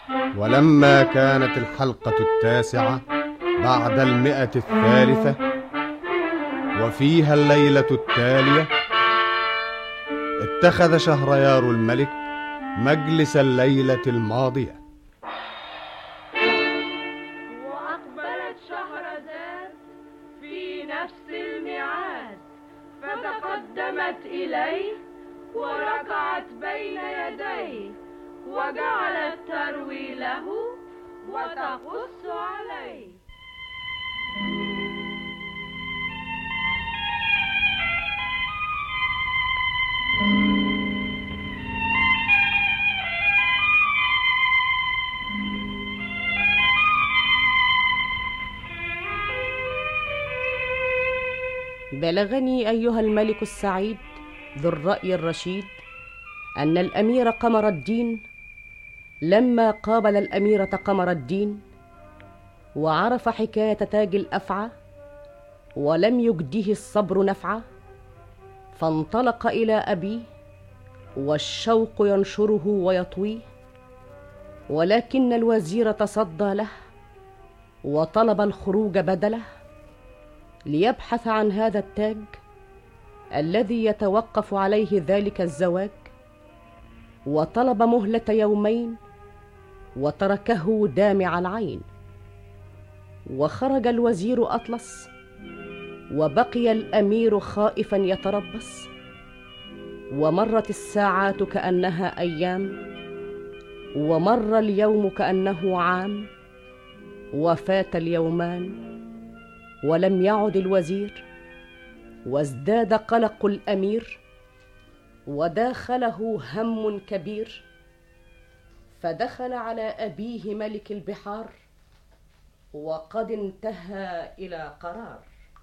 ولما كانت الحلقة 9 بعد 100 وفيها الليلة التالية، اتخذ شهريار الملك مجلس الليلة الماضية. وأقبلت شهرزاد في نفس الميعاد، فتقدمت إليه وركعت بين يديه، وجعلت تروي له وتقص عليه. بلغني أيها الملك السعيد ذو الرأي الرشيد أن الأمير قمر الدين لما قابل الأميرة قمر الدين وعرف حكاية تاج الأفعى ولم يجده الصبر نفعه، فانطلق إلى أبيه والشوق ينشره ويطويه، ولكن الوزير تصدى له وطلب الخروج بدله ليبحث عن هذا التاج الذي يتوقف عليه ذلك الزواج، وطلب مهلة يومين وتركه دامع العين. وخرج الوزير أطلس وبقي الأمير خائفا يتربص، ومرت الساعات كأنها أيام، ومر اليوم كأنه عام، وفات اليومان ولم يعد الوزير، وازداد قلق الأمير وداخله هم كبير. فدخل على أبيه ملك البحار وقد انتهى إلى قرار.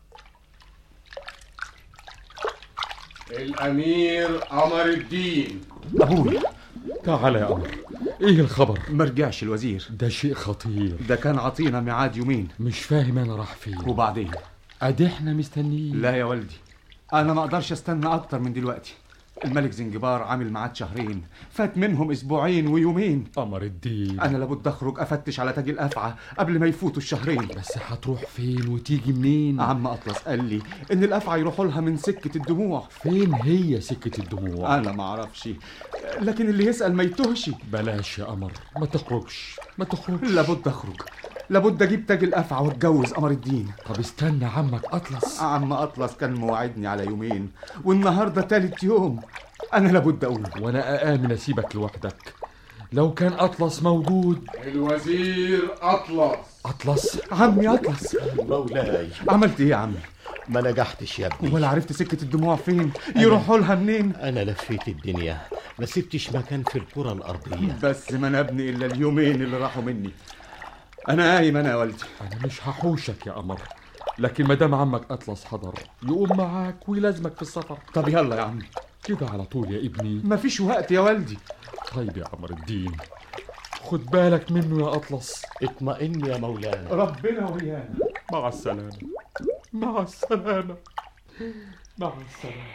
الأمير قمر الدين. أبويا تعال يا قمر، إيه الخبر؟ مرجعش الوزير. ده شيء خطير. ده كان عطينا ميعاد يومين. مش فاهم أنا راح فين. وبعدين أدي إحنا مستنيين. لا يا ولدي، أنا ما أقدرش أستنى أكتر من دلوقتي. الملك زنجبار عامل ميعاد شهرين، فات منهم أسبوعين ويومين. قمر الدين، أنا لابد أخرج أفتش على تاج الأفعى قبل ما يفوتوا الشهرين. بس هتروح فين وتيجي منين؟ عم أطلس قال لي إن الأفعى يروحوا لها من سكة الدموع. فين هي سكة الدموع؟ أنا ما أعرفش، لكن اللي يسأل ما يتهش. بلاش يا قمر، ما تخرجش. لابد أخرج، لابد أجيب تاج الأفعى واتجوز قمر الدين. طب استنى عمك أطلس. عم أطلس كان موعدني على يومين، والنهاردة تالت يوم. أنا لابد أقول. وأنا آمن أسيبك لوحدك. لو كان أطلس موجود. الوزير أطلس. عمي أطلس. مولاي، عملت إيه يا عمي؟ ما نجحتش يا ابني. ولا عرفت سكة الدموع فين؟ يروحوا لها منين؟ أنا لفيت الدنيا، ما سبتش مكان في الكرة الأرضية. بس ما نبني إلا اليومين اللي راحوا مني. أنا قايم أنا يا والدي. أنا مش هحوشك يا قمر، لكن مدام عمك أطلس حضر يقوم معاك ويلازمك في السفر. طب يلا يا عمي. كده على طول يا ابني. مفيش وقت يا والدي. طيب يا قمر الدين، خد بالك منه يا أطلس. اطمئن يا مولانا. ربنا ويانا. مع السلامة. مع السلامة. مع السلامة.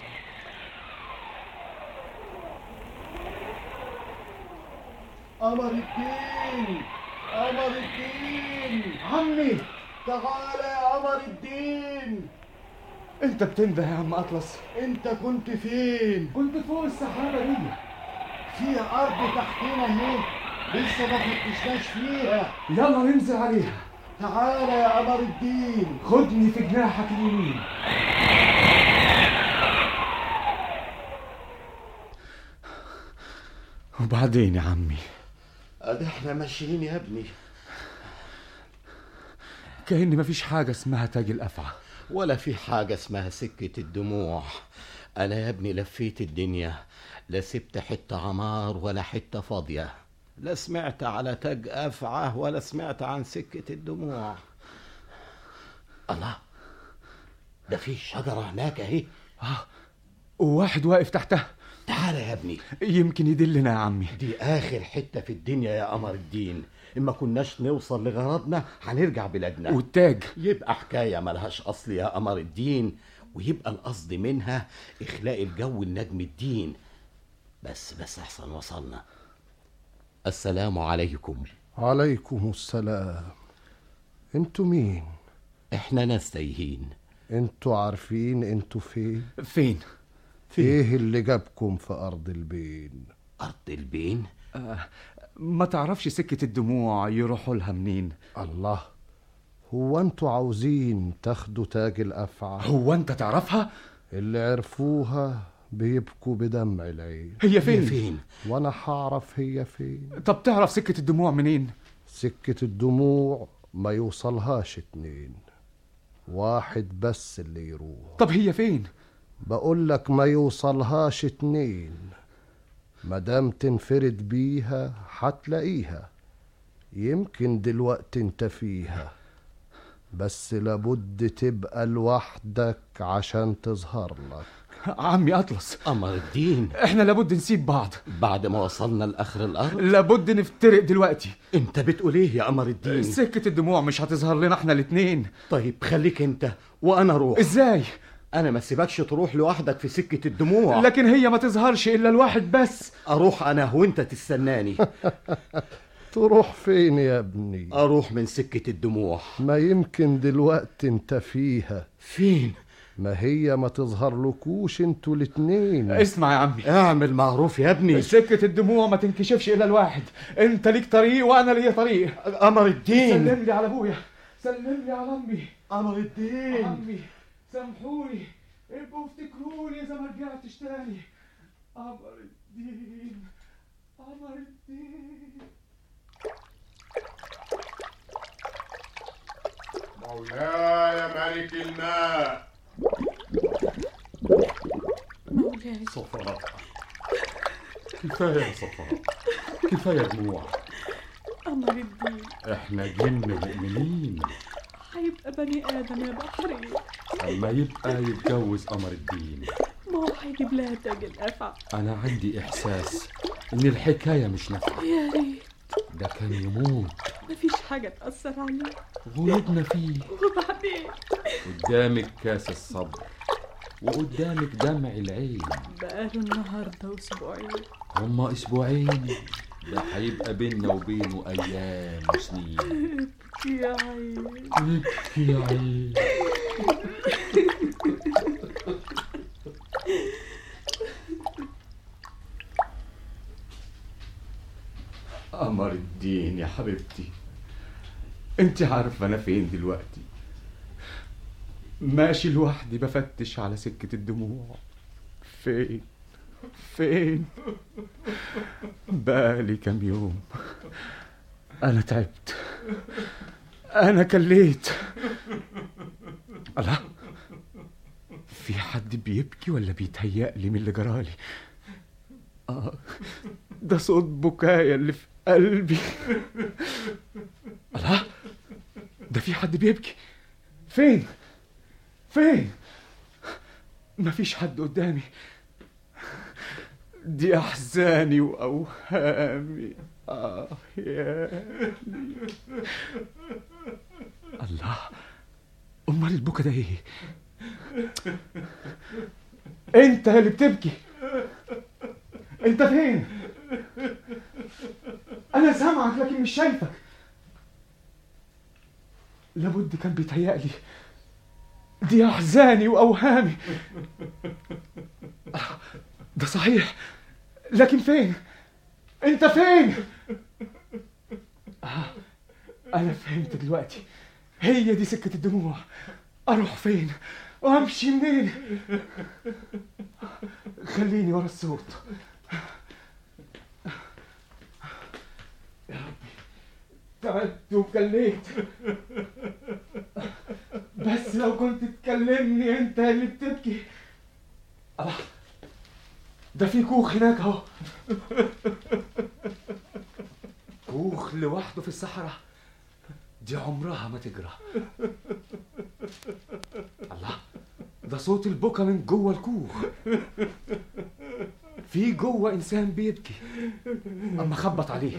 قمر الدين، قمر الدين، عمي تعال يا قمر الدين. انت بتنده يا عم أطلس؟ انت كنت فين؟ كنت فوق السحابة دي. في ارض تحتنا اهي لسه ما فتشناش فيها. يلا ننزل عليها. تعال يا قمر الدين، خدني في جناحك اليمين. وبعدين يا عمي؟ ادي احنا ماشيين يا ابني. كأن مفيش حاجة اسمها تاج الأفعى، ولا في حاجة اسمها سكة الدموع. انا يا ابني لفيت الدنيا، لا سبت حتة عمار ولا حتة فاضية، لا سمعت على تاج أفعى ولا سمعت عن سكة الدموع. الله، ده في شجرة هناك اهي. وواحد واقف تحتها. تعال يا ابني، يمكن يدلنا يا عمي. دي آخر حتة في الدنيا يا قمر الدين. إما كناش نوصل لغرضنا هنرجع بلادنا. والتاج يبقى حكاية ملهاش أصل يا قمر الدين، ويبقى القصد منها إخلاء الجو لنجم الدين. بس أحسن وصلنا. السلام عليكم. عليكم السلام. انتوا مين؟ احنا ناس تايهين. انتوا عارفين انتوا فين؟ فين؟ ايه اللي جابكم في ارض البين؟ ارض البين؟ ما تعرفش سكة الدموع يروحوا لها منين؟ الله، هو انتوا عاوزين تاخدوا تاج الافعى؟ هو انت تعرفها؟ اللي عرفوها بيبكوا بدمع العين. هي فين؟ وانا هعرف هي فين؟ طب تعرف سكة الدموع منين؟ سكة الدموع ما يوصلهاش 2، واحد بس اللي يروح. طب هي فين؟ بقولك ما يوصلهاش 2، مادام تنفرد بيها هتلاقيها. يمكن دلوقتي انت فيها، بس لابد تبقى لوحدك عشان تظهر لك. عمي أطلس، قمر الدين، احنا لابد نسيب بعض بعد ما وصلنا لآخر الأرض. لابد نفترق دلوقتي. انت بتقول ايه يا قمر الدين؟ سكة الدموع مش هتظهر لنا احنا الاتنين. طيب خليك انت وانا اروح. ازاي؟ انا ما سيبكش تروح لوحدك في سكة الدموع. لكن هي ما تظهرش الا الواحد بس. اروح انا وانت تستناني. تروح فين يا ابني؟ اروح من سكة الدموع. ما يمكن دلوقتي انت فيها. فين؟ ما هي ما تظهر لكوش انتوا الاتنين. اسمع يا عمي، اعمل معروف يا ابني. سكة الدموع ما تنكشفش الا الواحد. انت ليك طريق وانا ليا طريق. قمر الدين، سلم لي على ابويا، سلم لي على امي. قمر الدين، عمي سامحوني، ابقوا افتكروني اذا ما رجعتش تاني. قمر الدين، قمر الدين. مولاي ملك الماء. مولاي صفاء، كفاية يا صفاء، كفاية دموع. قمر الدين، احنا جن مؤمنين. هيبقى بني آدم يا بحري. اما يبقى يتجوز قمر الدين. ما هو هيجيب لها تاج الأفعى. انا عندي احساس ان الحكاية مش نافعة. يا ريت ده كان يموت، مفيش حاجة تأثر عليه. غلبنا فيه. وبعدين قدامك كاس الصبر وقدامك دمع العين. بقاله النهاردة أسبوعين. هما اسبوعين، ده هيبقى بيننا وبينه ايام وسنين. ابكي يا عين، ابكي يا عين. قمر الدين يا حبيبتي، انت عارفه انا فين دلوقتي؟ ماشي لوحدي بفتش على سكة الدموع. فين؟ بقالي كام يوم انا تعبت، انا كليت. الله، في حد بيبكي ولا بيتهيألي من اللي جرالي؟ ده صوت بكايا اللي في قلبي. الله، ده في حد بيبكي. فين؟ مفيش حد قدامي. دي أحزاني وأوهامي. يا الله، أمال البكا ده إيه؟ أنت اللي بتبكي. أنت فين؟ أنا سامعك لكن مش شايفك. لابد كان بيتهيألي. دي أحزاني وأوهامي. ده صحيح، لكن فين؟ أنت فين؟ أنا فهمت دلوقتي، هي دي سكة الدموع. أروح فين وأمشي منين؟ خليني ورا الصوت. يا ربي، تعبت وكليت. بس لو كنت تكلمني انت اللي بتبكي. الله، ده في كوخ هناك اهو. كوخ لوحده في الصحراء، دي عمرها ما تجرى. الله، ده صوت البكا من جوه الكوخ. في جوه انسان بيبكي. اما خبط عليه،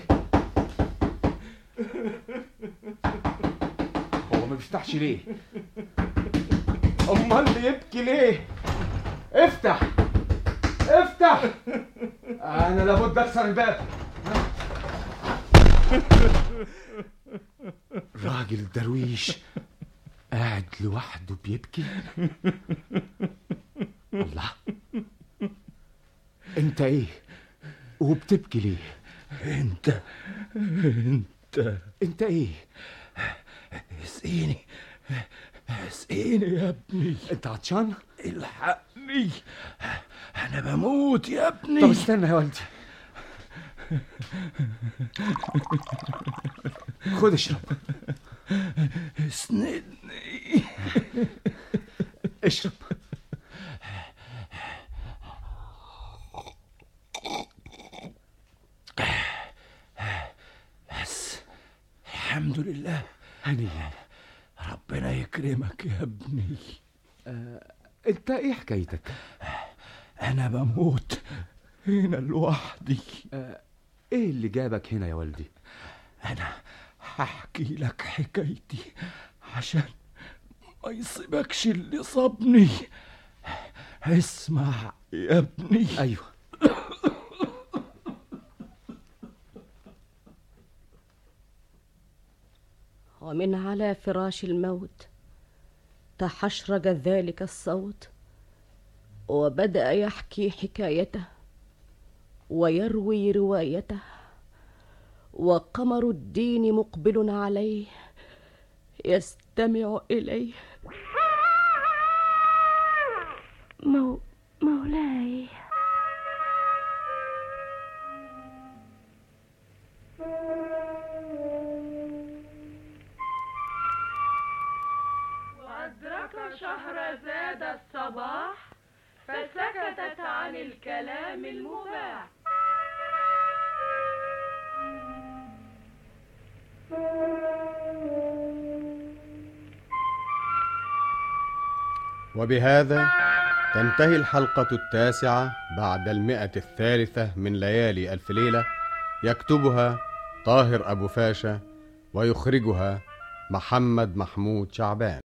هو ما بيفتحش ليه؟ امال بيبكي ليه؟ افتح، انا لابد اكسر الباب. راجل درويش قاعد لوحده بيبكي. الله، انت ايه وبتبكي ليه؟ انت ايه؟ اسقيني يا ابني. انت عطشان؟ الحقني، انا بموت يا ابني. طب استنى يا والدي، خد اشرب. اسندني. اشرب. بس الحمد لله. هنيا. ربنا يكرمك يا ابني. انت ايه حكايتك؟ انا بموت هنا لوحدي. ايه اللي جابك هنا يا والدي؟ انا هحكي لك حكايتي عشان ما يصيبكش اللي صابني. اسمع يا ابني. ايوه. ومن على فراش الموت تحشرج ذلك الصوت، وبدأ يحكي حكايته ويروي روايته، وقمر الدين مقبل عليه يستمع إليه. مولاي، وأدرك شهرزاد الصباح فسكتت عن الكلام المباح. وبهذا تنتهي الحلقة 9 بعد 100 من ليالي ألف ليلة. يكتبها طاهر أبو فاشا ويخرجها محمد محمود شعبان.